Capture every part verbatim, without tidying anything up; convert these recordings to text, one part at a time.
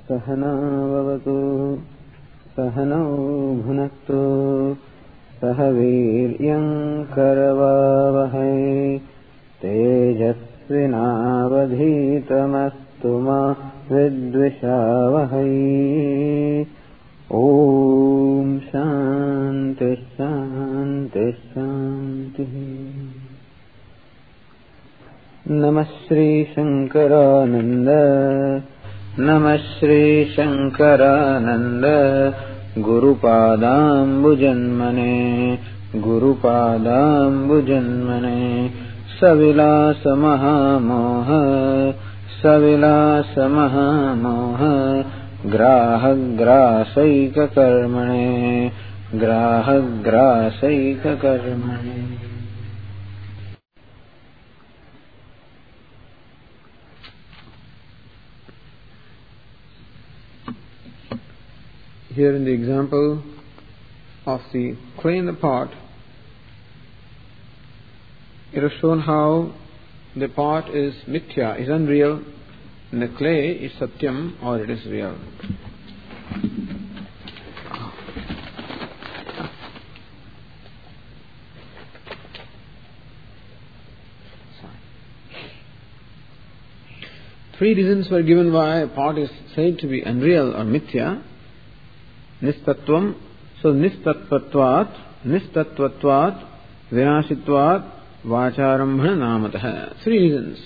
सहना भवतु सहनौ भुनक्तु सह वीर्यं करवावहै तेजस्विनावधीतमस्तु मा विद्विषावहै। ओम शांति शांति शांति। नमः श्री शंकरानंद नमः Shri Shankaranand गुरुपादाम्बुजन्मने गुरुपादाम्बुजन्मने सविलास महामोह सविलास महामोह ग्राहग्रासैककर्मणे ग्राहग्रासैककर्मणे। Here in the example of the clay in the pot, it is shown how the pot is mithya, is unreal, and the clay is satyam, or it is real. Three reasons were given why a pot is said to be unreal or mithya. Nistatvam, so nistatvatvat, nistatvatvat, vinashitvat, vacharambhana namatah. Three reasons.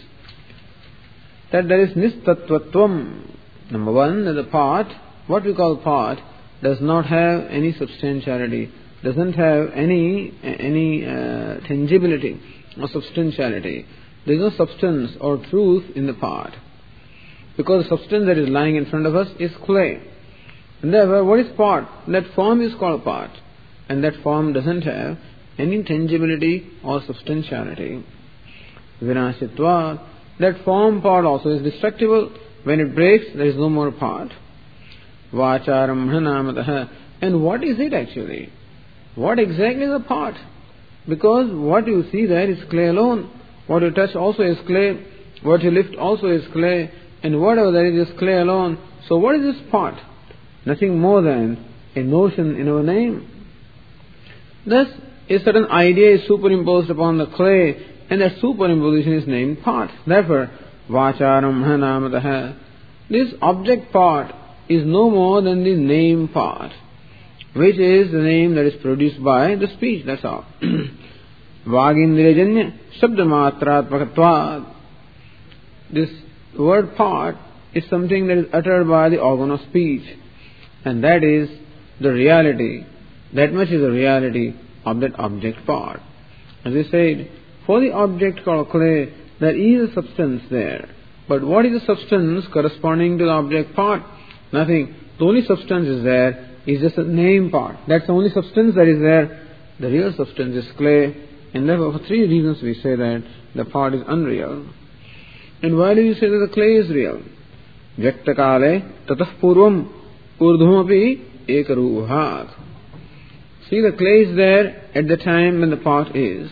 That there is nistatvatvam. Number one, that the pot, what we call pot, does not have any substantiality, doesn't have any any uh, tangibility or substantiality. There is no substance or truth in the pot. Because the substance that is lying in front of us is clay. And therefore, what is pot? That form is called pot. And that form doesn't have any tangibility or substantiality. Vinashitva, that form pot also is destructible. When it breaks, there is no more pot. Vacharambhana namatah. And what is it actually? What exactly is a pot? Because what you see there is clay alone. What you touch also is clay. What you lift also is clay. And whatever there is is clay alone. So what is this pot? Nothing more than a notion in our name. Thus, a certain idea is superimposed upon the clay, and that superimposition is named pot. Therefore, vacharambhana namatah. This object pot is no more than the name pot, which is the name that is produced by the speech, that's all. Vagindriyajanya shabdamatratmakatvad. This word pot is something that is uttered by the organ of speech. And that is the reality. That much is the reality of that object pot. As I said, for the object called clay, there is a substance there. But what is the substance corresponding to the object pot? Nothing. The only substance is there is just a name pot. That's the only substance that is there. The real substance is clay. And therefore, for three reasons we say that the pot is unreal. And why do you say that the clay is real? Vyaktakale tatah purvam urdhumapi ekarubhat. See, the clay is there at the time when the pot is.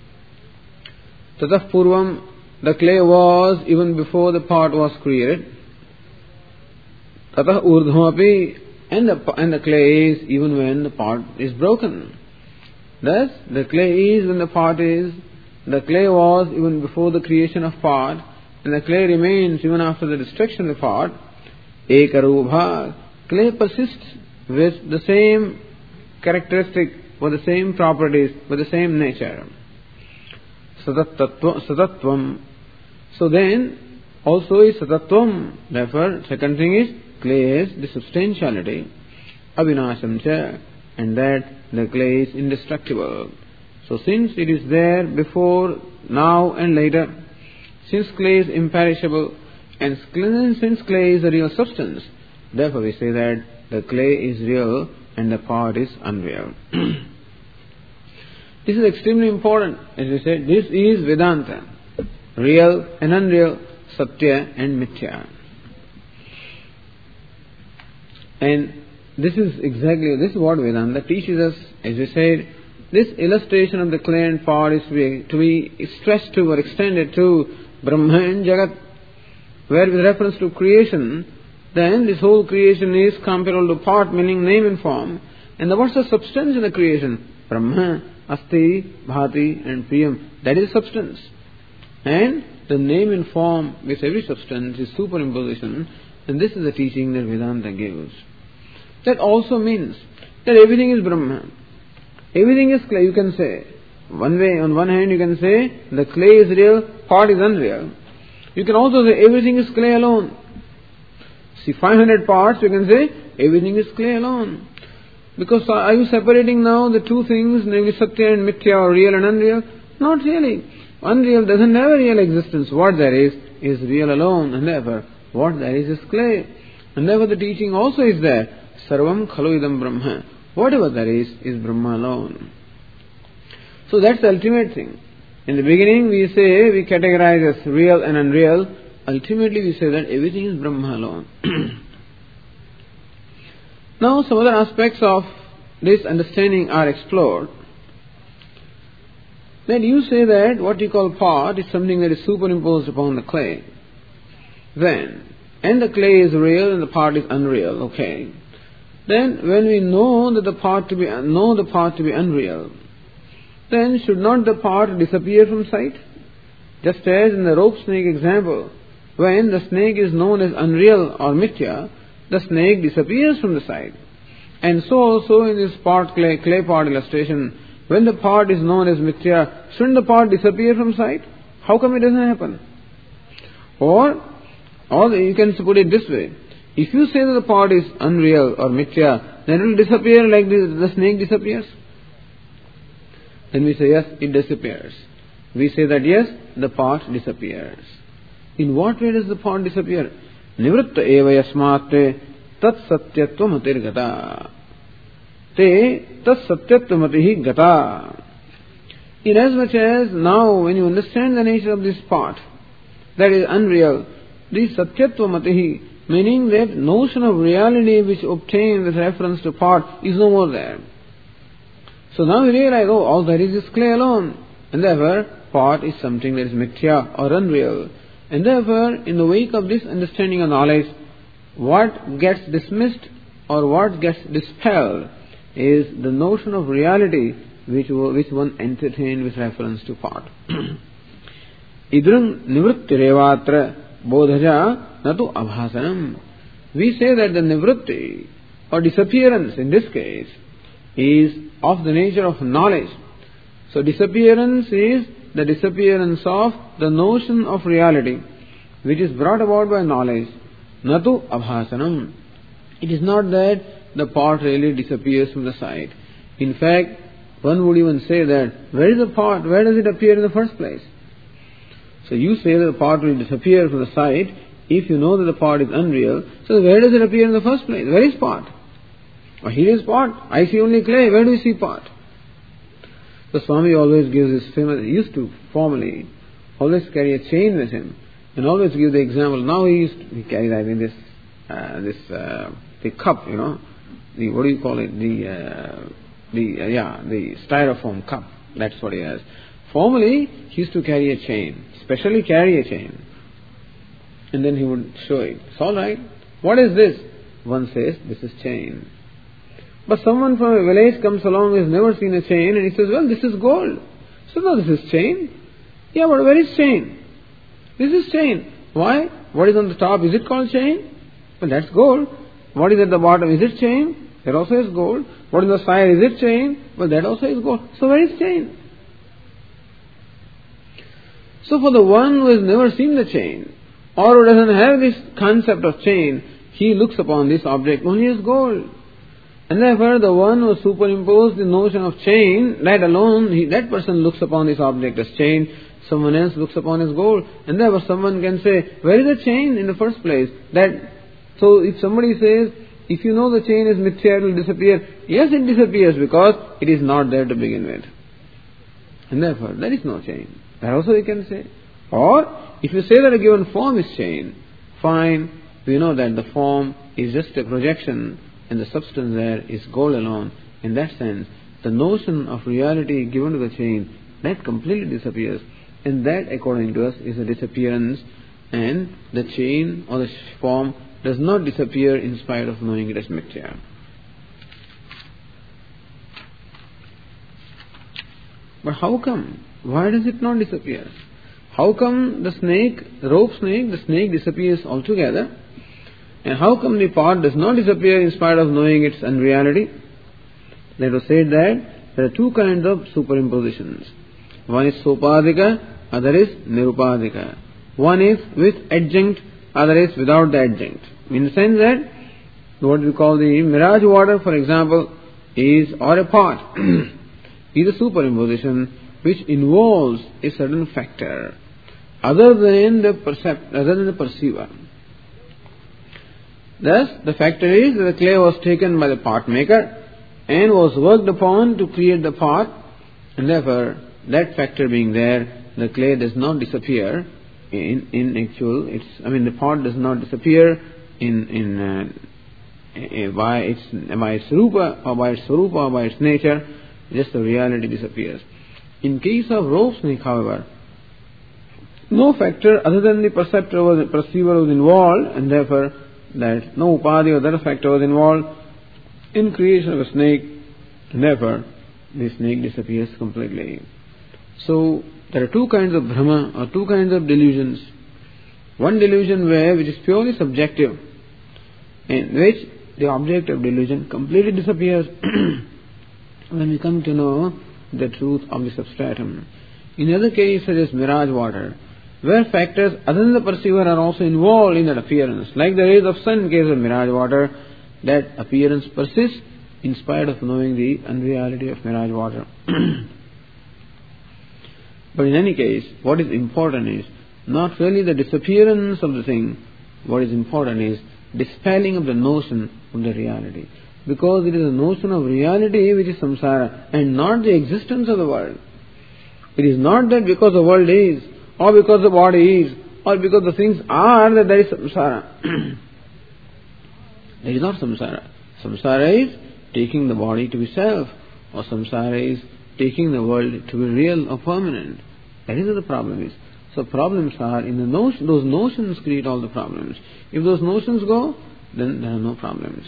Tatah purvam, the clay was even before the pot was created. Tatah urdhumapi, and the, and the clay is even when the pot is broken. Thus, the clay is when the pot is. The clay was even before the creation of pot. And the clay remains even after the destruction of the pot. Ekarubhat. Clay persists with the same characteristic, with the same properties, with the same nature. Satatvam. So then, also is satatvam. Therefore, second thing is, clay is the substantiality. Avinasham cha. And that the clay is indestructible. So since it is there before, now and later, since clay is imperishable, and since clay is a real substance, therefore we say that the clay is real and the pot is unreal. This is extremely important. As we said, this is Vedanta. Real and unreal, Satya and Mithya. And this is exactly, this is what Vedanta teaches us. As we said, this illustration of the clay and pot is to be, to be stressed to or extended to Brahma and Jagat, where with reference to creation, then this whole creation is comparable to part, meaning name and form. And the, what's the substance in the creation? Brahma, Asti, Bhati and Priyam. That is substance. And the name and form with every substance is superimposition, and this is the teaching that Vedanta gives. That also means that everything is Brahma. Everything is clay, you can say. One way, on one hand you can say the clay is real, pot is unreal. You can also say everything is clay alone. See, five hundred parts, you can say everything is clay alone. Because are you separating now the two things, namely Satya and Mithya, or real and unreal? Not really. Unreal doesn't have a real existence. What there is, is real alone, and therefore what there is is clay. And therefore the teaching also is there. Sarvam khalu idam brahma. Whatever there is, is Brahma alone. So that's the ultimate thing. In the beginning we say, we categorize as real and unreal. Ultimately we say that everything is Brahma alone. Now some other aspects of this understanding are explored. Then you say that what you call pot is something that is superimposed upon the clay. Then, and the clay is real and the pot is unreal, okay. Then when we know that the pot to be know the pot to be unreal, then should not the pot disappear from sight? Just as in the rope snake example, when the snake is known as unreal or mithya, the snake disappears from the sight. And so also in this pot clay, clay pot illustration, when the pot is known as mithya, shouldn't the pot disappear from sight? How come it doesn't happen? Or, or you can put it this way. If you say that the pot is unreal or mithya, then it will disappear like the, the snake disappears. Then we say, yes, it disappears. We say that, yes, the pot disappears. In what way does the pot disappear? Nivritta eva yasmate tat satyatva gata. Te tat satyatva gata. Inasmuch as now when you understand the nature of this pot, that is unreal, the satyatva matihi, meaning that notion of reality which obtained with reference to pot is no more there. So now we realize, oh, all there is is clay alone. And therefore, pot is something that is mithya or unreal. And therefore, in the wake of this understanding of knowledge, what gets dismissed or what gets dispelled is the notion of reality which, which one entertained with reference to pot. Idrung nivrittirevatra bodhaja natu abhasanam. We say that the nivritti or disappearance in this case is of the nature of knowledge. So disappearance is the disappearance of the notion of reality which is brought about by knowledge. Natu abhasanam. It is not that the pot really disappears from the sight. In fact, one would even say that, where is the pot? Where does it appear in the first place? So you say that the pot will disappear from the sight if you know that the pot is unreal. So where does it appear in the first place? Where is pot? Oh, here is pot. I see only clay. Where do you see pot? The Swami always gives this famous, he used to formerly always carry a chain with him and always give the example. Now he used to, he carries, I mean, this, uh, this, uh, the cup, you know, the, what do you call it? The, uh, the, uh, yeah, the styrofoam cup. That's what he has. Formerly, he used to carry a chain, specially carry a chain. And then he would show it. It's alright. What is this? One says, this is chain. But someone from a village comes along who has never seen a chain and he says, well, this is gold. So no, this is chain. Yeah, but where is chain? This is chain. Why? What is on the top? Is it called chain? Well, that's gold. What is at the bottom? Is it chain? That also is gold. What is on the side? Is it chain? Well, that also is gold. So where is chain? So for the one who has never seen the chain, or who doesn't have this concept of chain, he looks upon this object only as gold. And therefore the one who superimposed the notion of chain, that alone, he, that person looks upon this object as chain, someone else looks upon as gold. And therefore someone can say, where is the chain in the first place? That, so if somebody says, if you know the chain is mithya, it will disappear. Yes, it disappears because it is not there to begin with. And therefore there is no chain. That also you can say. Or, if you say that a given form is chain, fine, we know that the form is just a projection and the substance there is gold alone. In that sense, the notion of reality given to the chain, that completely disappears. And that, according to us, is a disappearance, and the chain or the form does not disappear in spite of knowing it as mithya. But how come? Why does it not disappear? How come the snake, the rope snake, the snake disappears altogether? And how come the pot does not disappear in spite of knowing its unreality? Let us say that there are two kinds of superimpositions. One is sopadika, other is nirupadika. One is with adjunct, other is without the adjunct. In the sense that what we call the mirage water, for example, is, or a pot, is a superimposition which involves a certain factor other than the percept, other than the perceiver. Thus, the factor is that the clay was taken by the pot maker and was worked upon to create the pot, and therefore, that factor being there, the clay does not disappear in in actual. It's I mean the pot does not disappear in in uh, by its by its rupa or by its rupa or by its nature. Just the reality disappears. In case of rope snake, however, no factor other than the perceptor or the perceiver was involved, and therefore that no upadhi or other factor was involved in creation of a snake, and therefore the snake disappears completely. So there are two kinds of bhrama or two kinds of delusions. One delusion where which is purely subjective, in which the object of delusion completely disappears when we come to know the truth of the substratum. In the other case, such as mirage water, where factors other than the perceiver are also involved in that appearance, like the rays of sun in case of mirage water, that appearance persists in spite of knowing the unreality of mirage water. But in any case, what is important is not really the disappearance of the thing. What is important is dispelling of the notion of the reality. Because it is a notion of reality which is samsara and not the existence of the world. It is not that because the world is, or because the body is, or because the things are, that there is samsara. There is not samsara. Samsara is taking the body to be self, or samsara is taking the world to be real or permanent. That is what the problem is. So problems are in the notion, those notions create all the problems. If those notions go, then there are no problems.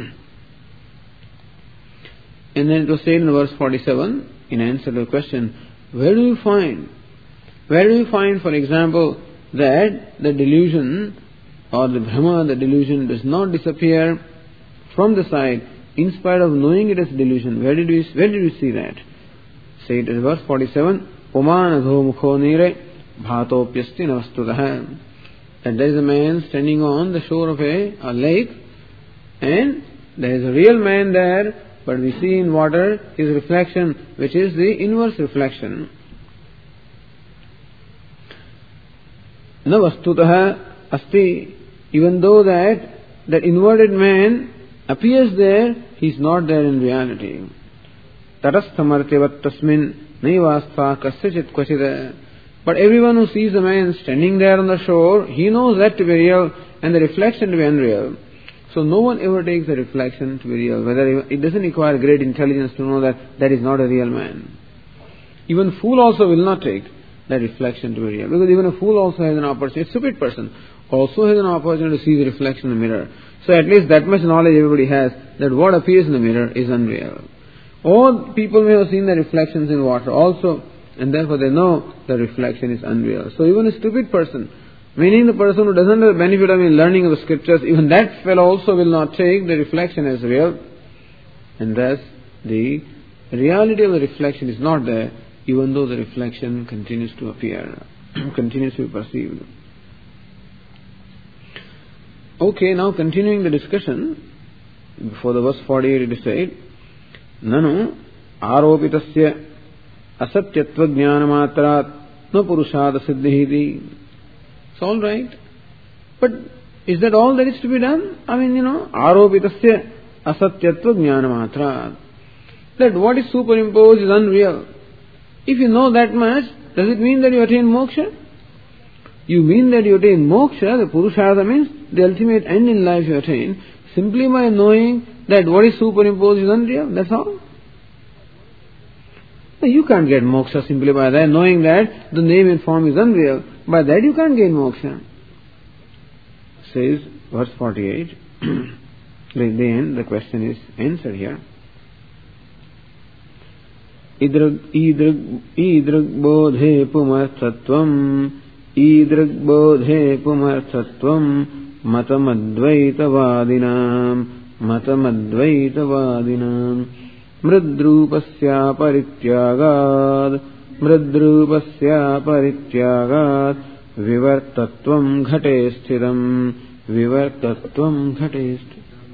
And then it was said in verse forty-seven, in answer to the question, where do you find, where do you find, for example, that the delusion or the bhrama, the delusion does not disappear from the side in spite of knowing it as delusion? Where did we, where did we see that? Say it in verse forty-seven, Umanadho mukho nire bhatopyasti navastutaha. That there is a man standing on the shore of a, a lake, and there is a real man there, but we see in water his reflection, which is the inverse reflection. Na vastutaha asti. Even though that that inverted man appears there, he is not there in reality. Tarasthamartyavat tasmin naivastha kasyachit kvachida. But everyone who sees the man standing there on the shore, he knows that to be real and the reflection to be unreal. So no one ever takes the reflection to be real. Whether it doesn't require great intelligence to know that that is not a real man. Even fool also will not take that reflection to be real. Because even a fool also has an opportunity, a stupid person also has an opportunity to see the reflection in the mirror. So at least that much knowledge everybody has, that what appears in the mirror is unreal. All people may have seen the reflections in water also, and therefore they know the reflection is unreal. So even a stupid person, meaning the person who doesn't have the benefit of learning of the scriptures, even that fellow also will not take the reflection as real. And thus the reality of the reflection is not there, even though the reflection continues to appear, continues to be perceived. Okay, now continuing the discussion, before the verse forty-eight it is said, Nanu aropitasya asatyatva jnanamatrat na purushada siddhihiti. It's all right. But is that all that is to be done? I mean, you know, aropitasya asatyatva jnanamatrat. That what is superimposed is unreal. If you know that much, does it mean that you attain moksha? You mean that you attain moksha, the purushartha means the ultimate end in life you attain, simply by knowing that what is superimposed is unreal, that's all. You can't get moksha simply by that, knowing that the name and form is unreal. By that you can't gain moksha. Says verse forty-eight. Then the question is answered here. Idrug idrug idrug bodhe pumarthatvam idrug bodhe pumarthatvam matamadvaitavadinam matamadvaitavadinam mridrupasya parityagad mridrupasya parityagad vivartatvam ghate sthidam vivartatvam ghate sthidam.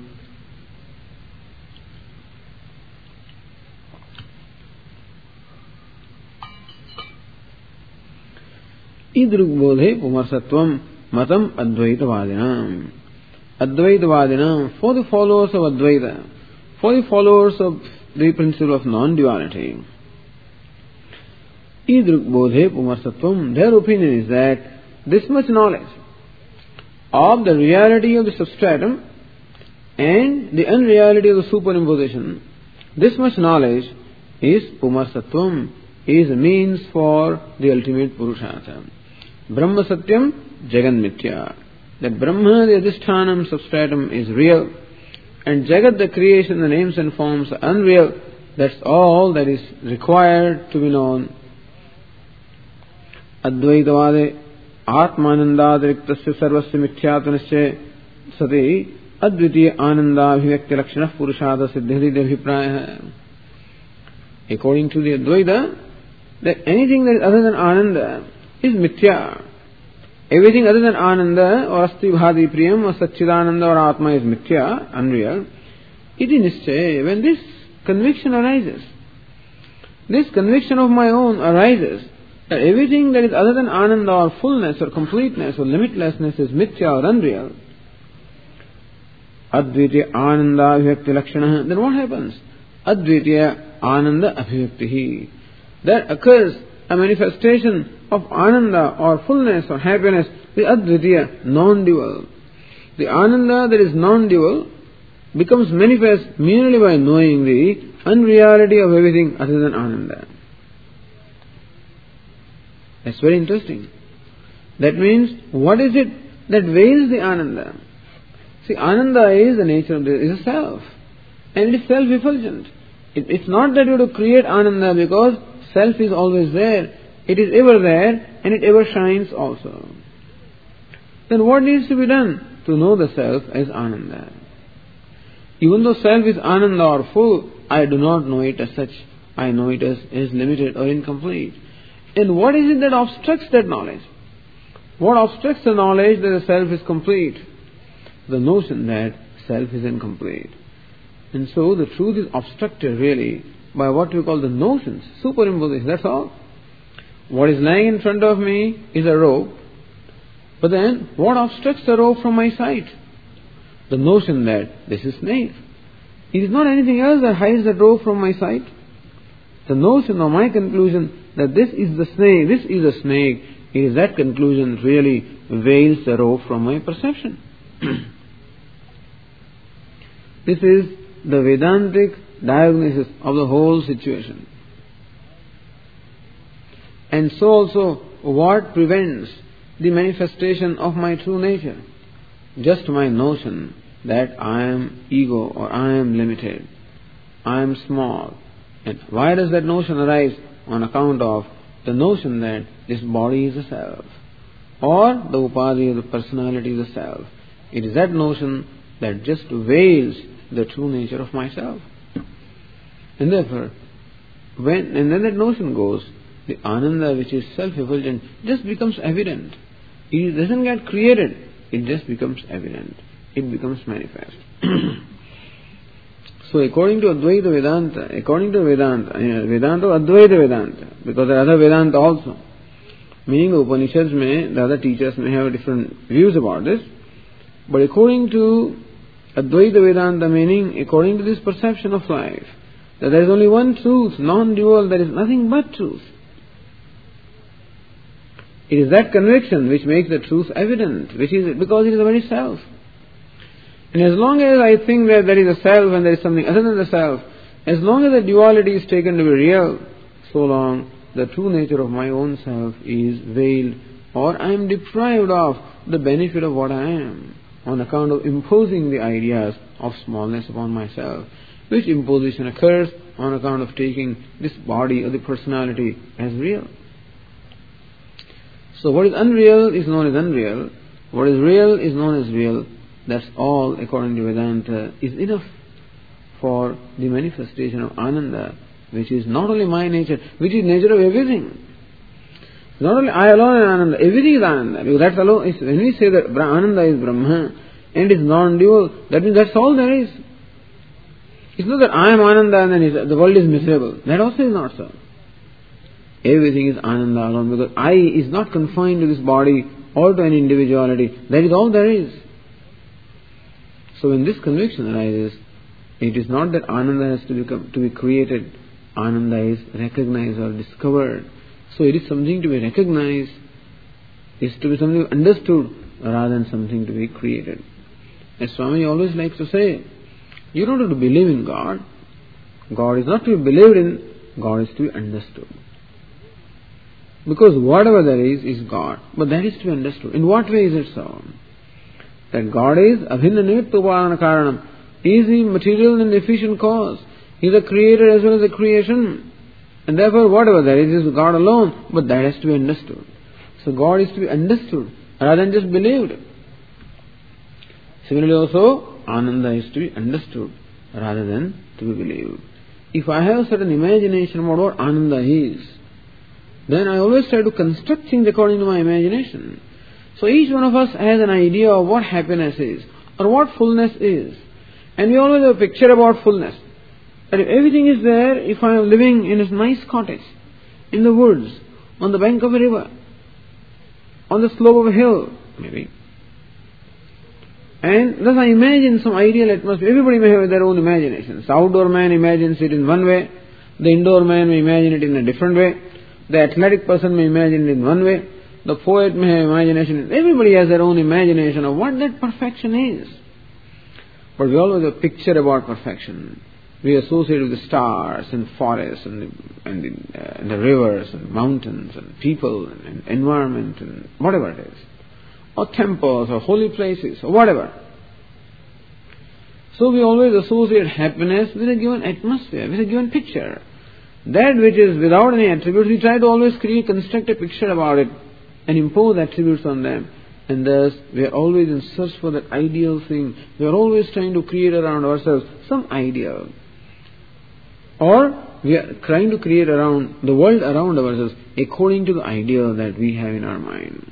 Idrugbodhe pumarsatvam matam advaitavadinam. Advaitavadinam, for the followers of Advaita, for the followers of the principle of non-duality. Idrugbodhe pumarsatvam, their opinion is that this much knowledge of the reality of the substratum and the unreality of the superimposition, this much knowledge is pumarsatvam, is a means for the ultimate Purushartha. Brahma Satyam Jagan Mithya. That Brahma, the Adhishthanam substratum, is real, and Jagat, the creation, the names and forms, are unreal. That's all that is required to be known. Advaitavade Atmanandadriktasya Sarvasya Mithyatvanasya Sati Advitiya Ananda Abhivakti Lakshanah Purushartha Siddhiti Abhipraya. According to the Advaita, that anything that is other than Ananda is mithya. Everything other than Ananda or Asti Bhadi Priyam or Satchidananda or Atma is mithya, unreal. Iti nischaya, when this conviction arises, this conviction of my own arises, that everything that is other than Ananda or fullness or completeness or limitlessness is mithya or unreal, Advitiya Ananda Abhivakti Lakshana, then what happens? Advitiya Ananda Abhivaktihi. There occurs a manifestation of Ananda or fullness or happiness, the Advitiya, non-dual. The Ananda that is non-dual becomes manifest merely by knowing the unreality of everything other than Ananda. That's very interesting. That means, what is it that veils the Ananda? See, Ananda is the nature of the, is a self. And it is self-effulgent. It, it's not that you have to create Ananda, because self is always there. It is ever there, and it ever shines also. Then what needs to be done? To know the self as Ananda. Even though self is Ananda or full, I do not know it as such. I know it as, as limited or incomplete. And what is it that obstructs that knowledge? What obstructs the knowledge that the self is complete? The notion that self is incomplete. And so the truth is obstructed really by what we call the notions, superimposition, that's all. What is lying in front of me is a rope, but then what obstructs the rope from my sight? The notion that this is snake. It is not anything else that hides the rope from my sight. The notion or my conclusion that this is the snake, this is a snake, it is that conclusion really veils the rope from my perception. This is the Vedantic diagnosis of the whole situation. And so also, what prevents the manifestation of my true nature? Just my notion that I am ego or I am limited, I am small. And why does that notion arise? On account of the notion that this body is a self, or the upadhi of the personality is a self. It is that notion that just veils the true nature of myself. And therefore, when and then that notion goes, the Ananda which is self-effulgent just becomes evident. It doesn't get created, it just becomes evident. It becomes manifest. So according to Advaita Vedanta, according to Vedanta, uh, Vedanta or Advaita Vedanta, because there are other Vedanta also, meaning the Upanishads may, the other teachers may have different views about this, but according to Advaita Vedanta, meaning according to this perception of life, that there is only one truth, non-dual, there is nothing but truth. It is that conviction which makes the truth evident, which is because it is the very self. And as long as I think that there is a self and there is something other than the self, as long as the duality is taken to be real, so long the true nature of my own self is veiled, or I am deprived of the benefit of what I am. on account of imposing the ideas of smallness upon myself, which imposition occurs on account of taking this body or the personality as real. So what is unreal is known as unreal, what is real is known as real. That's all, according to Vedanta, is enough for the manifestation of Ananda, which is not only my nature, which is nature of everything. Not only I alone am Ananda, everything is Ananda. Because that's alone, when we say that Ananda is Brahma and is non-dual, that means that's all there is. It's not that I am Ananda and then the world is miserable. That also is not so. Everything is Ananda alone, because I is not confined to this body or to any individuality. That is all there is. So when this conviction arises, it is not that Ananda has to become to be created. Ananda is recognized or discovered. So it is something to be recognized, is to be something understood rather than something to be created. As Swami always likes to say, you don't have to believe in God. God is not to be believed in, God is to be understood. Because whatever there is, is God. But that is to be understood. In what way is it so? That God is abhinna nimitta upadana karanam. He is the material and efficient cause. He is the creator as well as the creation. And therefore whatever there is, is God alone. But that has to be understood. So God is to be understood rather than just believed. Similarly also, Ananda is to be understood rather than to be believed. If I have certain imagination about what Ananda is, then I always try to construct things according to my imagination. So each one of us has an idea of what happiness is or what fullness is. And we always have a picture about fullness. That if everything is there, if I am living in a nice cottage, in the woods, on the bank of a river, on the slope of a hill, maybe. And thus I imagine some ideal atmosphere. Everybody may have their own imaginations. The outdoor man imagines it in one way. The indoor man may imagine it in a different way. The athletic person may imagine it in one way. The poet may have imagination. Everybody has their own imagination of what that perfection is. But we always have a picture about perfection. We associate with the stars and forests and the, and the, uh, and the rivers and mountains and people and, and environment and whatever it is. Or temples or holy places or whatever. So we always associate happiness with a given atmosphere, with a given picture. That which is without any attributes, we try to always create, construct a picture about it and impose attributes on them. And thus, we are always in search for that ideal thing. We are always trying to create around ourselves some ideal. Or, we are trying to create around the world around ourselves according to the ideal that we have in our mind.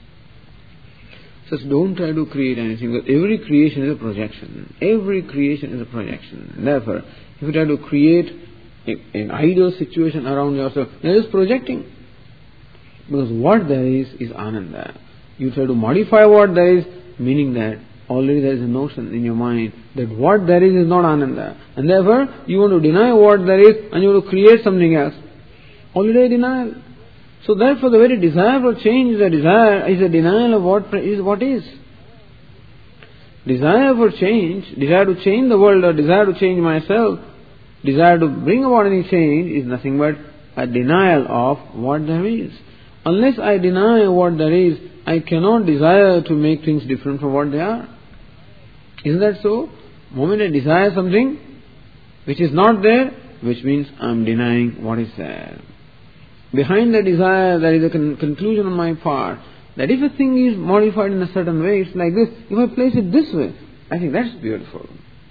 So don't try to create anything, because every creation is a projection. Every creation is a projection. And therefore, if you try to create a, an ideal situation around yourself, that is projecting. Because what there is, is Ananda. You try to modify what there is, meaning that already there is a notion in your mind that what there is is not Ananda. And therefore, you want to deny what there is and you want to create something else. Already a denial. So therefore, the very desire for change is a desire, is a denial of what is what is. Desire for change, desire to change the world or desire to change myself, desire to bring about any change is nothing but a denial of what there is. Unless I deny what there is, I cannot desire to make things different from what they are. Isn't that so? The moment I desire something which is not there, which means I am denying what is there. Behind the desire, there is a con- conclusion on my part that if a thing is modified in a certain way, it's like this. If I place it this way, I think that's beautiful.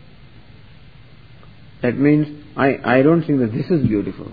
That means I, I don't think that this is beautiful.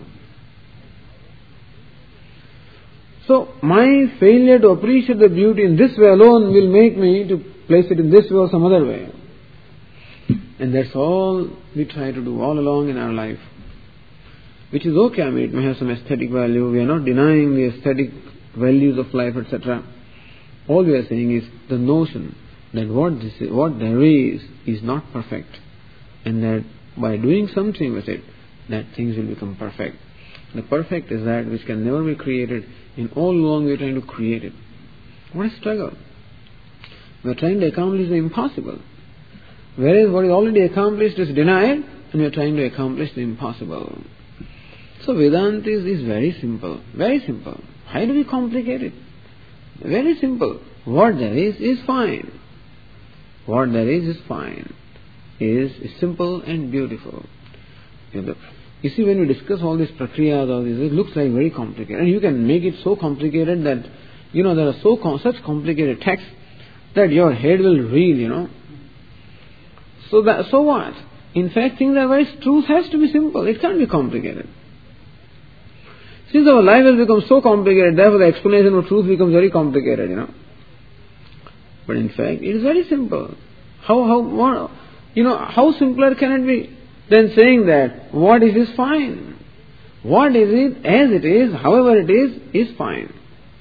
So my failure to appreciate the beauty in this way alone will make me to place it in this way or some other way. And that's all we try to do all along in our life. Which is okay, I mean, it may have some aesthetic value. We are not denying the aesthetic values of life, et cetera. All we are saying is the notion that what this is, what there is is not perfect. And that by doing something with it, that things will become perfect. The perfect is that which can never be created. In all along we are trying to create it. What a struggle. We are trying to accomplish the impossible. Whereas what is already accomplished is denied, and we are trying to accomplish the impossible. So Vedanta is, is very simple. Very simple. Why do we complicate it? Very simple. What there is, is fine. what there is is fine, is, is simple and beautiful. You see, when we discuss all these prakriyas, all this, it looks like very complicated. And you can make it so complicated that, you know, there are so com- such complicated texts that your head will reel, you know. So that, so what? In fact, things are very, truth has to be simple. It can't be complicated. Since our life has become so complicated, therefore the explanation of truth becomes very complicated, you know. But in fact, it is very simple. How, how, what, you know, how simpler can it be than saying that what is is fine. What is it, as it is, however it is, is fine.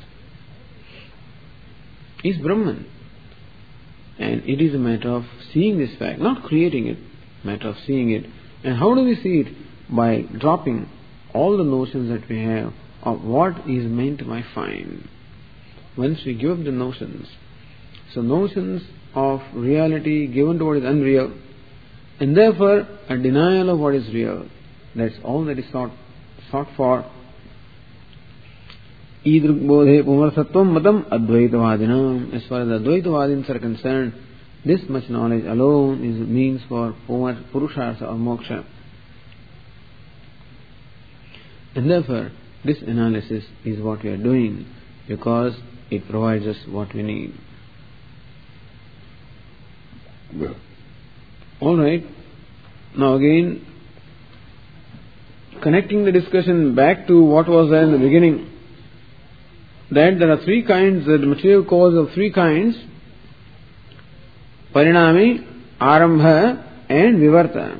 Is Brahman. And it is a matter of seeing this fact, not creating it, matter of seeing it. And how do we see it? By dropping all the notions that we have of what is meant by fine. Once we give up the notions, so notions of reality given to what is unreal, and therefore a denial of what is real, that's all that is sought, sought for. Idrugbodhe pumarsatvam matam advaitavadinam. As far as the Advaitavadins are concerned, this much knowledge alone is means for purushartha or moksha. And therefore, this analysis is what we are doing, because it provides us what we need. Alright, now again, connecting the discussion back to what was there in the beginning, that there are three kinds, the material cause of three kinds, Parinami, Arambha and Vivarta.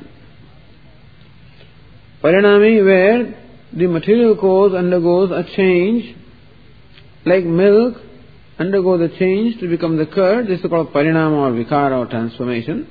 Parinami, where the material cause undergoes a change, like milk undergoes a change to become the curd, this is called Parinama or Vikara or transformation.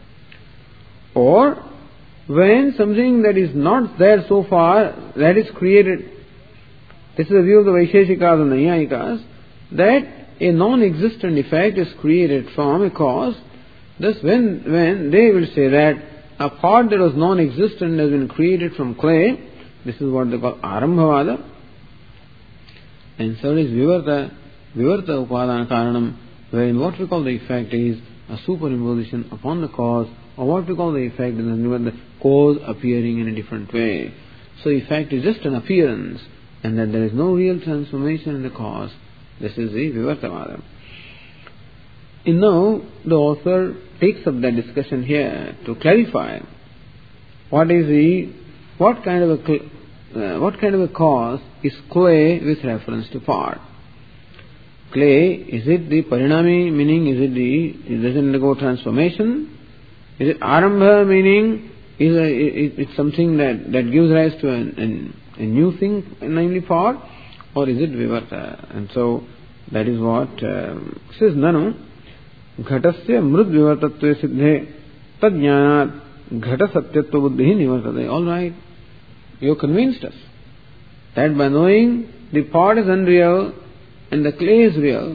Or when something that is not there so far, that is created. This is the view of the Vaisheshikas and the Naiyayikas, that a non-existent effect is created from a cause. Thus when, when they will say that a pot that was non-existent has been created from clay, this is what they call Arambhavada. And so is Vivarta, Vivarta Upadana Karanam, wherein what we call the effect is a superimposition upon the cause, or what we call the effect is the cause appearing in a different way. So effect is just an appearance, and that there is no real transformation in the cause. This is the Vivartavada. And now the author takes up that discussion here to clarify what is the what kind of a uh, what kind of a cause is clay with reference to pot. Clay, is it the parinami, meaning is it the it doesn't undergo transformation? Is it arambha, meaning is a, it, it's something that, that gives rise to an, an, a new thing, namely pot, or is it vivarta? And so that is what um, says Nanu ghatasya mrud vivartatve siddhe tad jnanat ghata satyatva buddhi nivartate. All right, you convinced us that by knowing the pot is unreal and the clay is real,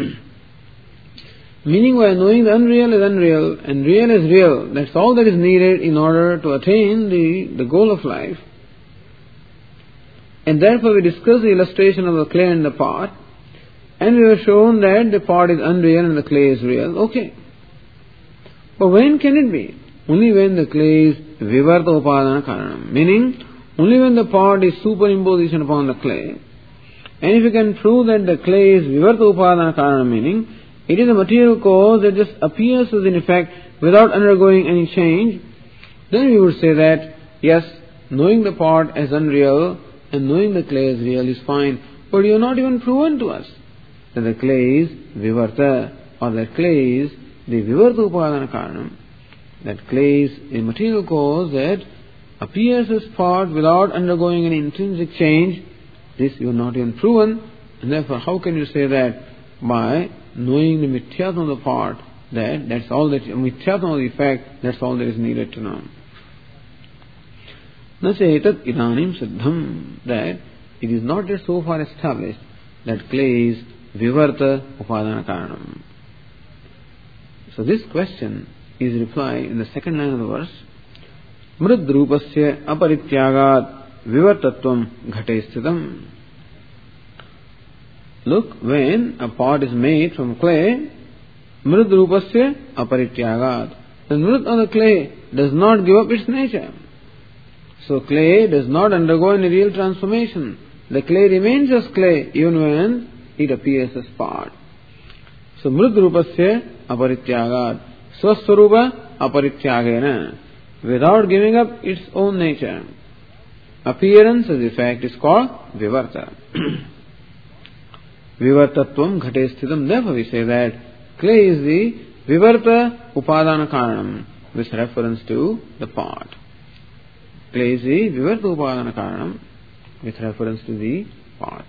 meaning by knowing the unreal is unreal and real is real, that's all that is needed in order to attain the, the goal of life. And therefore we discussed the illustration of the clay and the pot, and we have shown that the pot is unreal and the clay is real. Okay. But when can it be? Only when the clay is vivarta upadana karanam, meaning only when the pot is superimposition upon the clay. And if you can prove that the clay is vivarta upadana karanam, meaning it is a material cause that just appears as an effect without undergoing any change, then we would say that, yes, knowing the pot as unreal and knowing the clay as real is fine, but you have not even proven to us that the clay is vivarta, or that clay is the vivarta upadana karanam. That clay is a material cause that appears as pot without undergoing any intrinsic change. This you have not even proven, and therefore how can you say that by knowing the mithyatvam of the pot, that that's all that, mithyatvam of the effect, that's all that is needed to know. Nase etat idanim siddham, that it is not yet so far established that clay is vivarta upadana karanam. So this question is replied in the second line of the verse. Mrud rupasya aparityagat vivartatvam ghate sthidam. Look, when a pot is made from clay, Mrid rupasya aparityagat. The mrid on the clay does not give up its nature. So clay does not undergo any real transformation. The clay remains as clay even when it appears as part. So mrid rupasya aparityagat. Swaswarupa aparityagena. Without giving up its own nature. Appearance as effect is called vivarta. Vivartatvam ghate sthitam. Therefore we say that clay is the vivarta upadana karanam with reference to the part. Clay is the vivarta upadana karanam with reference to the part.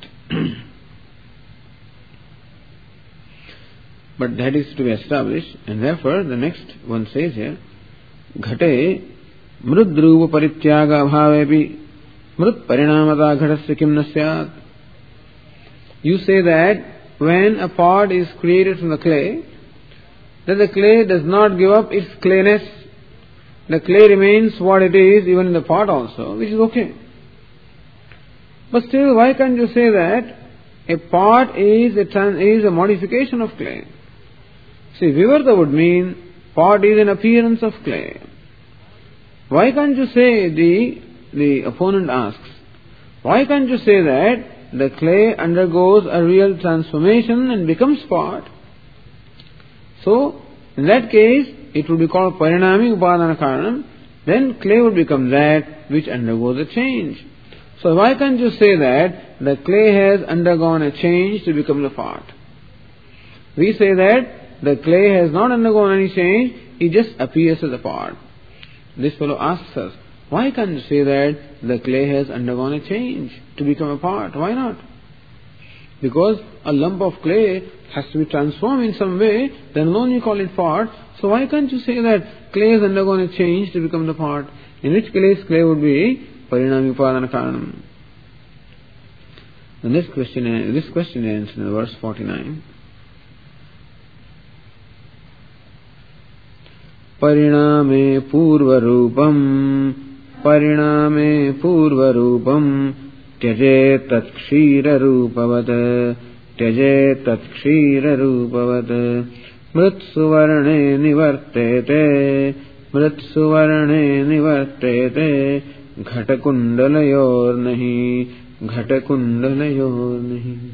But that is to be established, and therefore the next one says here, Ghate mrudruva parityaga bhavepi mrut parinamata ghatasya kim nasyat. You say that when a pot is created from the clay, that the clay does not give up its clayness. The clay remains what it is even in the pot also, which is okay. But still, why can't you say that a pot is a, trans- is a modification of clay? See, vivarta would mean pot is an appearance of clay. Why can't you say, the, the opponent asks, why can't you say that the clay undergoes a real transformation and becomes pot? So, in that case, it would be called parinami upadana karanam. Then clay would become that which undergoes a change. So why can't you say that the clay has undergone a change to become the pot? We say that the clay has not undergone any change, it just appears as a pot. This fellow asks us, why can't you say that the clay has undergone a change to become a pot? Why not? Because a lump of clay has to be transformed in some way, then alone you call it pot. So why can't you say that clay has undergone a change to become the pot? In which case clay would be parinami upadana karanam. The next question, this question ends in verse forty-nine. Pariname purva rupam, pariname purva rupam, tyaje tat kshira rupavat, tyaje tat kshira rupavat, mrit suvarne nivartete, mrit suvarne nivartete, ghatakundalayor nahi, ghatakundalayor nahi.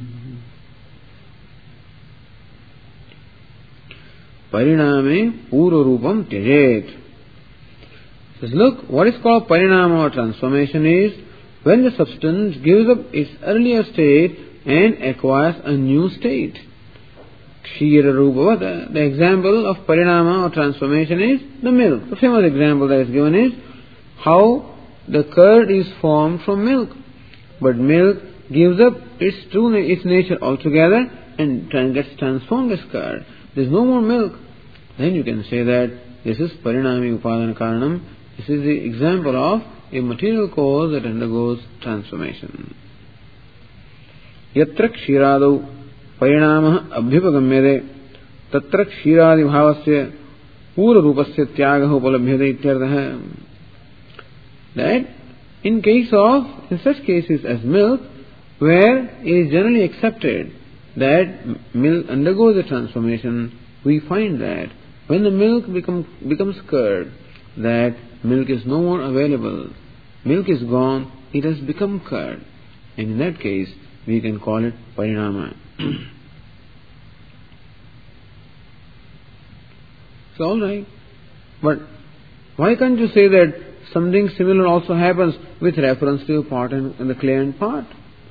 Pariname purva rupam tyajet. Says, look, what is called parinama or transformation is when the substance gives up its earlier state and acquires a new state. Kshira rupavata. The example of parinama or transformation is the milk. The famous example that is given is how the curd is formed from milk. But milk gives up its true its nature altogether and gets transformed as curd. There is no more milk. Then you can say that this is parinami upadana karanam. This is the example of a material cause that undergoes transformation. Yatra kshiradu parinamah abhyupagamyade tatra kshiradi bhavasya pura rupasya tyagaha upalabhyade ityarthaha. That in case of, in such cases as milk, where it is generally accepted that milk undergoes a transformation, we find that when the milk become, becomes curd, that milk is no more available. Milk is gone, it has become curd. And in that case, we can call it parinama. So alright, but why can't you say that something similar also happens with reference to a pot and, and the clay and pot?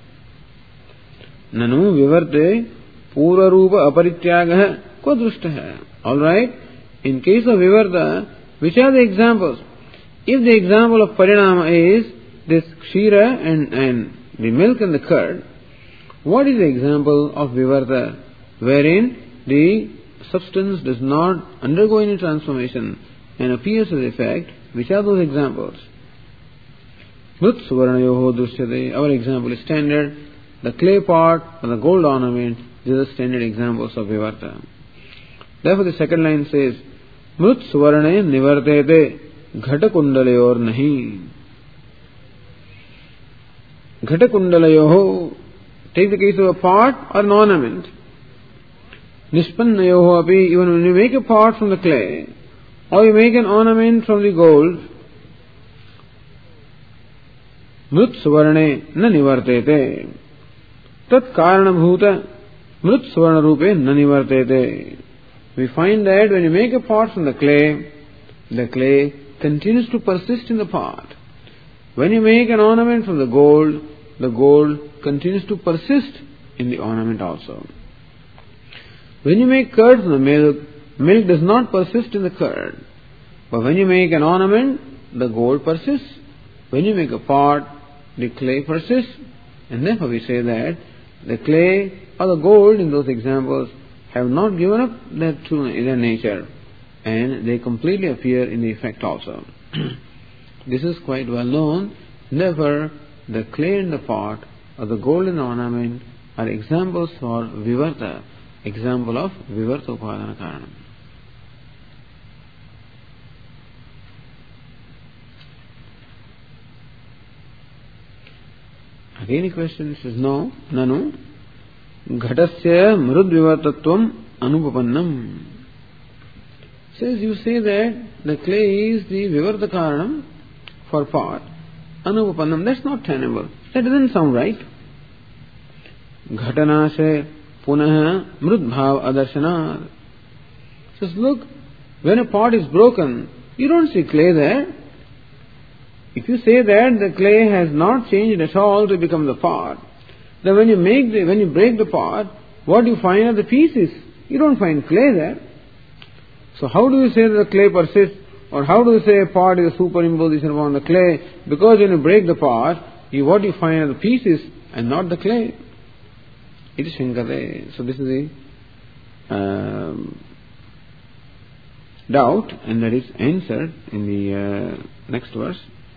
Nanu vivarte pura rupa aparityagaha ko drushtaha. Alright, in case of vivarta, which are the examples? If the example of parinama is this kshira and, and the milk and the curd, what is the example of vivarta wherein the substance does not undergo any transformation and appears as effect? Which are those examples? Mrit suvarnayoho drishyate. Our example is standard. The clay pot or the gold ornament, these are standard examples of vivarta. Therefore the second line says, Mrit suvarne nivartete ghatakundalayor nahi. Ghatakundalayoho. Take the case of a pot or an ornament. Nishpannayoho api, even when you make a pot from the clay, or you make an ornament from the gold, mrut suvarne na nivartete. Tat karanabhuta mrut suvarna rupe na nivartete. We find that when you make a pot from the clay, the clay continues to persist in the pot. When you make an ornament from the gold, the gold continues to persist in the ornament also. When you make curd from the milk, milk does not persist in the curd. But when you make an ornament, the gold persists. When you make a pot, the clay persists. And therefore we say that the clay or the gold in those examples have not given up their true their nature, and they completely appear in the effect also. This is quite well known. Therefore, the clay in the pot or the gold in the ornament are examples for vivarta, example of vivarta upadana karanam. Again a question says, no, nanu, ghatasya mrudvivartatvam anupapannam. Says, you say that the clay is the vivarta karanam for pot, anupapannam, that's not tenable. That doesn't sound right. Ghatanashe punaha mrudbhav adarshana. Says, look, when a pot is broken, you don't see clay there. If you say that the clay has not changed at all to become the pot, then when you make the, when you break the pot, what you find are the pieces. You don't find clay there. So how do you say that the clay persists? Or how do you say a pot is a superimposition upon the clay? Because when you break the pot, you, what you find are the pieces and not the clay. It is Shankare. So this is the um, doubt, and that is answered in the uh, next verse.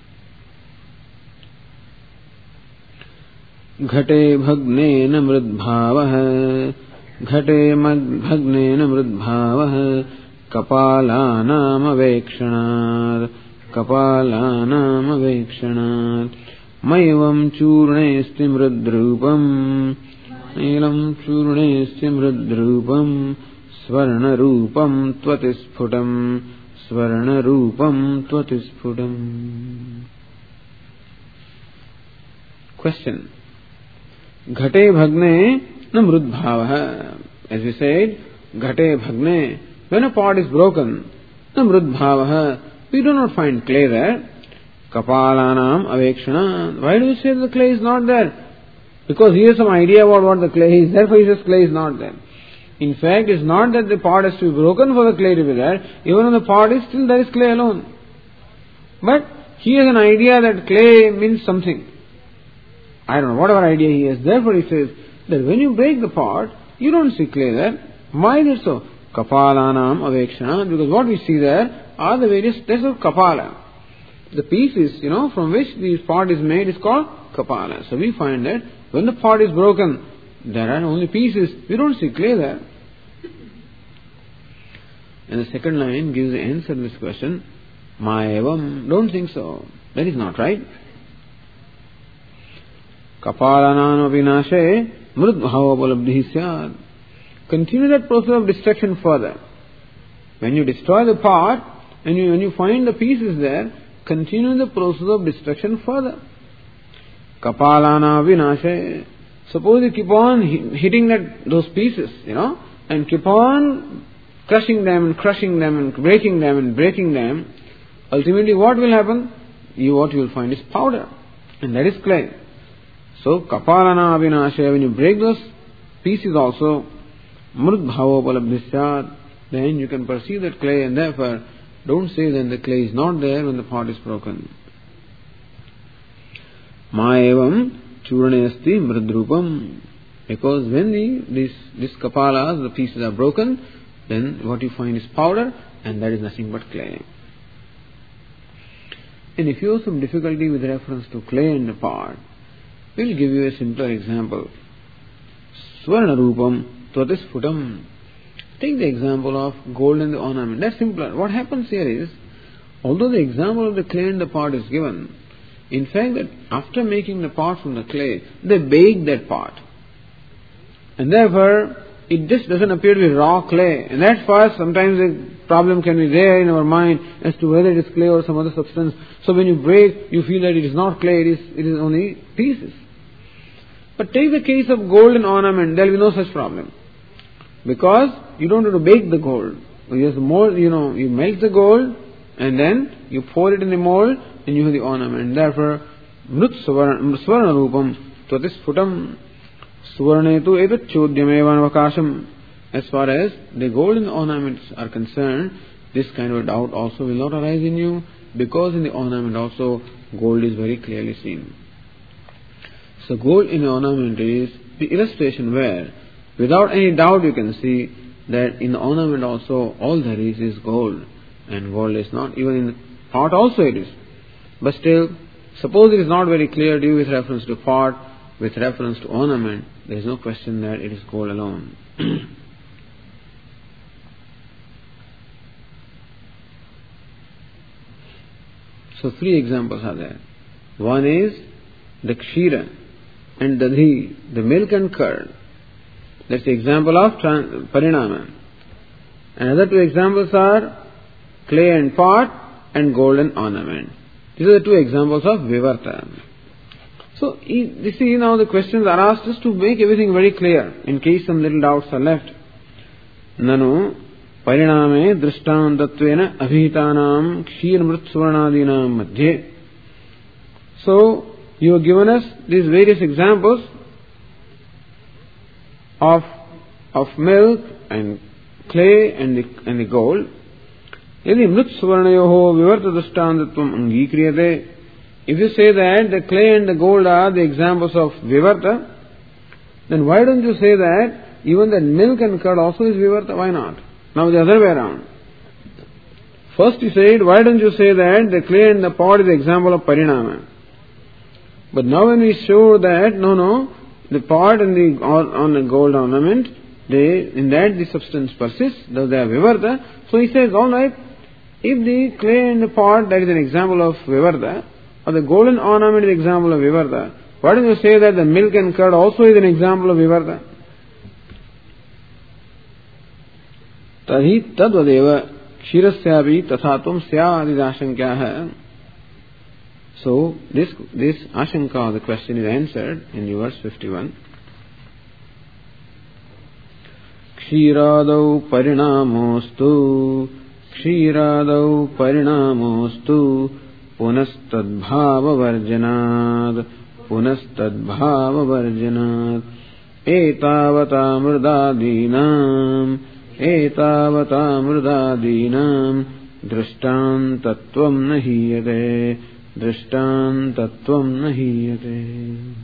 Ghate bhagnen mrudbhavah, ghate bhagnen mrudbhavah, kapalanam avekshanad, kapalanam avekshanad, maivam churnesti mrudrupam, Nilam churnesti mrudrupam, svarna rupam tvatisputam, svarna rupam tvatisputam. Question. Ghate bhagne na mrudbhavaha. As we said, ghate bhagne, when a pot is broken, na mrudbhavaha, we do not find clay there. Kapalanam avekshana. Why do you say the clay is not there? Because he has some idea about what the clay is, therefore he says clay is not there. In fact, it's not that the pot has to be broken for the clay to be there. Even when the pot is still, there is clay alone. But he has an idea that clay means something. I don't know, whatever idea he has. Therefore he says that when you break the pot, you don't see clay there. Why is it so? Kapalanam avekshana. Because what we see there are the various tests of kapala. The pieces, you know, from which the pot is made is called kapala. So we find that when the pot is broken, there are only pieces. We don't see clay there. And the second line gives the answer to this question. Maevam. Don't think so. That is not right. Kapalanam vinashe mrudbhavabalabdhi syad. Continue that process of destruction further. When you destroy the pot, and you, when you find the pieces there, continue the process of destruction further. Kapalana vinashe. Suppose you keep on hitting that those pieces, you know, and keep on crushing them and crushing them and breaking them and breaking them. Ultimately, what will happen? You what you will find is powder, and that is clay. So kapalana vinashe. When you break those pieces also, mrudbhavopalabdhisyat, then you can perceive that clay, and therefore don't say that the clay is not there when the pot is broken. Maevam churnesti mrudrupam. Because when the this this kapalas, the pieces are broken, then what you find is powder, and that is nothing but clay. And if you have some difficulty with reference to clay and the pot, we will give you a simpler example. Swarna rupam tvatisputam. Take the example of gold and the ornament. That's simpler. What happens here is, although the example of the clay and the pot is given, in fact that after making the pot from the clay, they bake that pot. And therefore, it just doesn't appear to be raw clay. And that's first, sometimes a problem can be there in our mind as to whether it is clay or some other substance. So when you break, you feel that it is not clay, it is, it is only pieces. But take the case of gold and ornament, there will be no such problem. Because you don't have to bake the gold. You just mold, you know, you melt the gold and then you pour it in the mold and you have the ornament. Therefore, mrut swarna rupam tvatisputam suvarnetu etat chodyam vakasham. As far as the golden ornaments are concerned, this kind of doubt also will not arise in you, because in the ornament also gold is very clearly seen. So gold in the ornament is the illustration where without any doubt you can see that in the ornament also all there is is gold, and gold is not, even in the pot also it is. But still, suppose it is not very clear to you with reference to pot, with reference to ornament, there is no question that it is gold alone. So three examples are there. One is the kshira and dadhi, the milk and curd. That's the example of trans- parinama. Another two examples are clay and pot and golden ornament. These are the two examples of vivarta. So, you see, now the questions are asked just to make everything very clear, in case some little doubts are left. Nanu pariname drishtantatvena abhitanam kshir mritsvarnadinam madhye. So, you have given us these various examples of of milk and clay and the, and the gold. Yadi mritsvarnayoho vivarta drishtantatvam angikriyate. If you say that the clay and the gold are the examples of vivarta, then why don't you say that even that milk and curd also is vivarta? Why not? Now the other way around. First you said, why don't you say that the clay and the pot is the example of parinama? But now when we show that, no, no, the pot and the on the gold ornament, they, in that the substance persists, though they are vivarta. So he says, all right, if the clay and the pot, that is an example of vivarta, or the golden ornament is an example of vivarta, why don't you say that the milk and curd also is an example of vivarta? Tahi tadvadeva kshirasyavi tathatum syadidashankyaha. So this this ashanka, the question is answered in the verse fifty-one. Kshiradau parinamostu kshiradau parinamostu punastadbhava varjanad punastadbhava varjanad etavata mridadinam etavata mridadinam drishtan tattvam nahiyate drishtan tattvam nahiyate.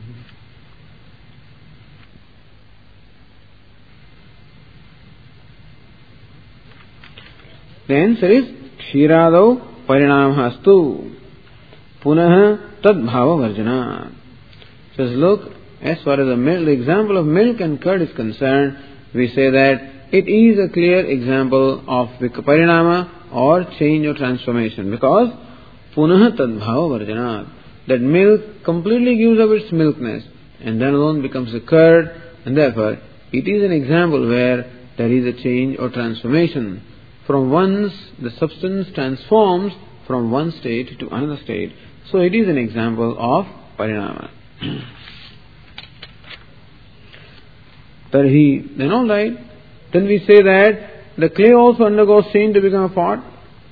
The answer is kshiradau parinamahastu punah tadbhava varjana. Says, look, as far as the, milk, the example of milk and curd is concerned, we say that it is a clear example of parinama or change or transformation, because punah tadbhava varjana, that milk completely gives up its milkness and then alone becomes a curd, and therefore it is an example where there is a change or transformation. From once the substance transforms from one state to another state. So it is an example of parinama. Tarhi, then all right. Then we say that the clay also undergoes change to become a pot,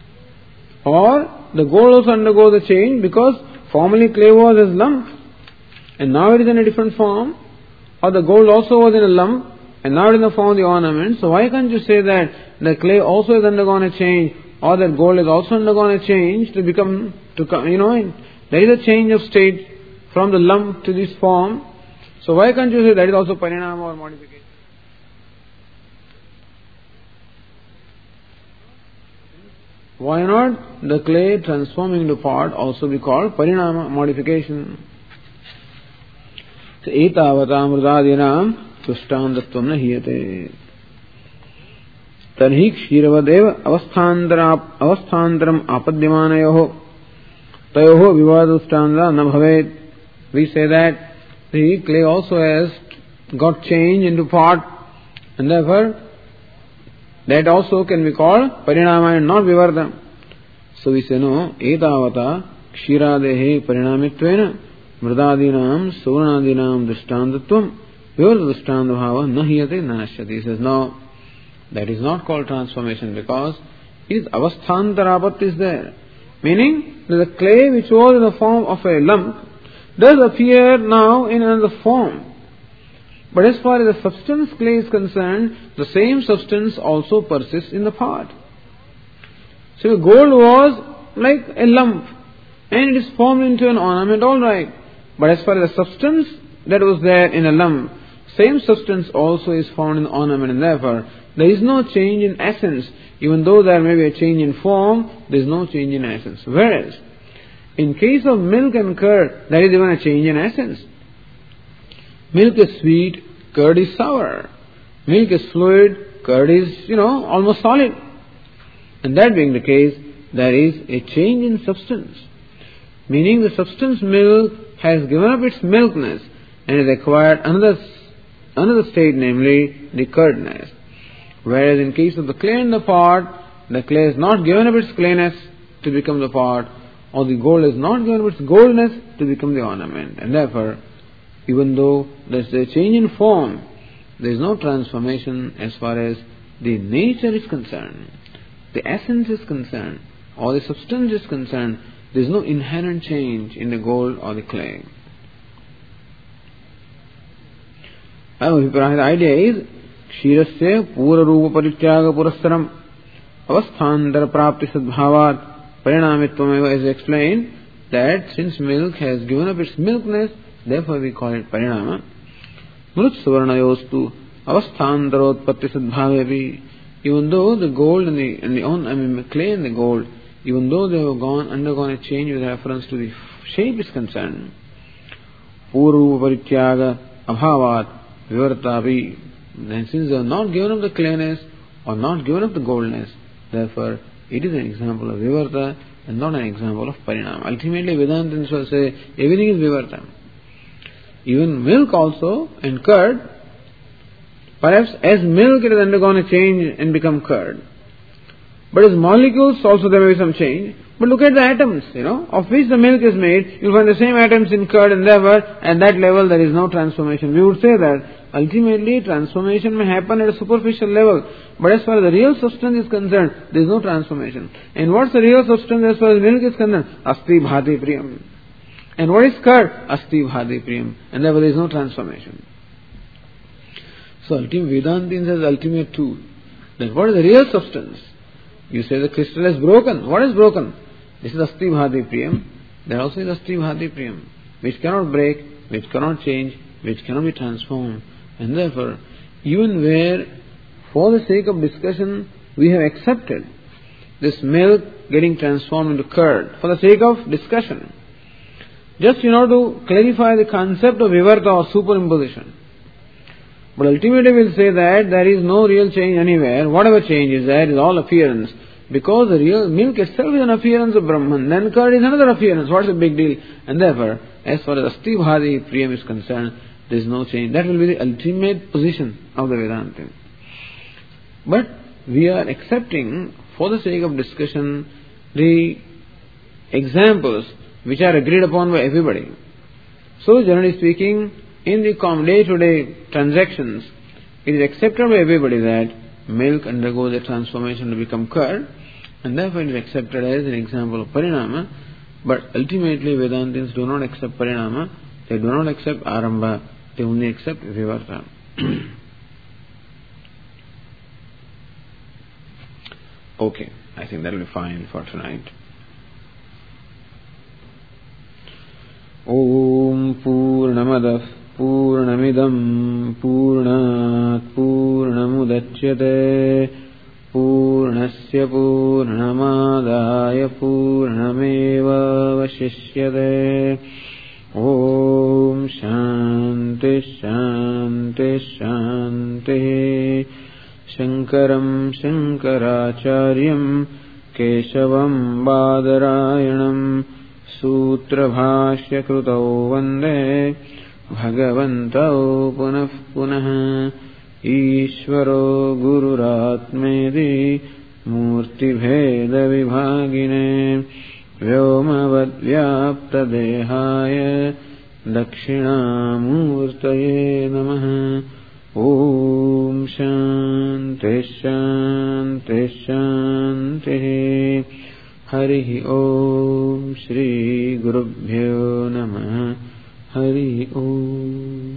or the gold also undergoes a change because formerly clay was as lump and now it is in a different form, or the gold also was in a lump and now it is in the form of the ornament. So why can't you say that the clay also has undergone a change, or that gold has also undergone a change to become, to come, you know, there is a change of state from the lump to this form. So why can't you say that is also parinama or modification? Why not the clay transforming into pot also be called parinama, modification? So etavata mridadinam tushtandatvam nahiyate. Tarhi kshiravadev avasthantaram avasthantaram apadyamanayoho tayoho vivadustandra na bhavet. We say that the clay also has got changed into pot, And therefore, that also can be called parinama and not vivarta. So we say, no, etavata kshiradehe parinamittvena mridadinam suvarnadinam drishtanthatvam vivarta drishtanthabhava nahiyate nanashyati. He says, no, that is not called transformation because his avasthantarapatti is there. Meaning that the clay which was in the form of a lump does appear now in another form. But as far as the substance clay is concerned, the same substance also persists in the pot. So the gold was like a lump and it is formed into an ornament, all right. But as far as the substance that was there in a lump, same substance also is found in the ornament, and therefore there is no change in essence. Even though there may be a change in form, there is no change in essence. Whereas, in case of milk and curd, there is even a change in essence. Milk is sweet, curd is sour. Milk is fluid, curd is, you know, almost solid. And that being the case, there is a change in substance. Meaning the substance milk has given up its milkness and has acquired another, another state, namely the curdness. Whereas in case of the clay in the pot, the clay has not given up its clayness to become the pot, or the gold has not given up its goldness to become the ornament. And therefore, even though there is a change in form, there is no transformation as far as the nature is concerned, the essence is concerned, or the substance is concerned. There is no inherent change in the gold or the clay. The idea is Kshirasya pura rupa parityaga purastaram avasthandara prapti sadbhavat parinamittvameva, is explained that since milk has given up its milkness, therefore we call it parinama. Mrut suvarnayostu avasthandarotpatti sadbhavevi, even though the gold and the, and the on, I mean the clay and the gold, even though they have gone undergone a change with reference to the shape is concerned, pura rupa parityaga abhavat vivartavi, then since they have not given up the clayness or not given up the goldness, therefore it is an example of vivarta and not an example of parinama. Ultimately Vedantins will say everything is vivarta. Even milk also and curd, perhaps as milk it has undergone a change and become curd. But as molecules also there may be some change. But look at the atoms, you know, of which the milk is made. You find the same atoms in curd, and therefore at that level there is no transformation. We would say that ultimately transformation may happen at a superficial level, but as far as the real substance is concerned, there is no transformation. And what's the real substance as far as milk is concerned? Asti bhati priyam. And what is curd? Asti bhati priyam. And therefore there is no transformation. So ultimate Vedantin says ultimate truth. Then what is the real substance? You say the crystal is broken. What is broken? This is Asti bhati priyam. There also is Asti bhati priyam, which cannot break, which cannot change, which cannot be transformed. And therefore, even where, for the sake of discussion, we have accepted this milk getting transformed into curd, for the sake of discussion, just in order to clarify the concept of vivarta or superimposition. But ultimately we will say that there is no real change anywhere. Whatever change is there is all appearance. Because the real milk itself is an appearance of Brahman, then curd is another appearance. What's the big deal? And therefore, as far as Asti bhati priyam is concerned, there is no change. That will be the ultimate position of the Vedanta. But we are accepting, for the sake of discussion, the examples which are agreed upon by everybody. So, generally speaking, in the day-to-day transactions, it is accepted by everybody that milk undergoes a transformation to become curd, and therefore it is accepted as an example of parinama. But ultimately Vedantins do not accept parinama, they do not accept arambha, they only accept vivarta. Okay, I think that will be fine for tonight. Om Purnamadah Purnamidam Purnat Purnamudachyate Purnasya Purnamadaya Purnameva Vashishyate. Om Shanti Shanti Shanti. Shankaram Shankaracharyam Keshavam Badarayanam Sutra Bhashya Krutau Vande Bhagavantau Punah Punah. ईश्वरो गुरुरात्मेति मूर्तिभेदविभागिने व्योमवद्व्याप्तदेहाय दक्षिणामूर्तये नमः। ॐ शान्तिः शान्तिः शान्तिः। हरिः ॐ श्रीगुरुभ्यो नमः। हरिः ॐ।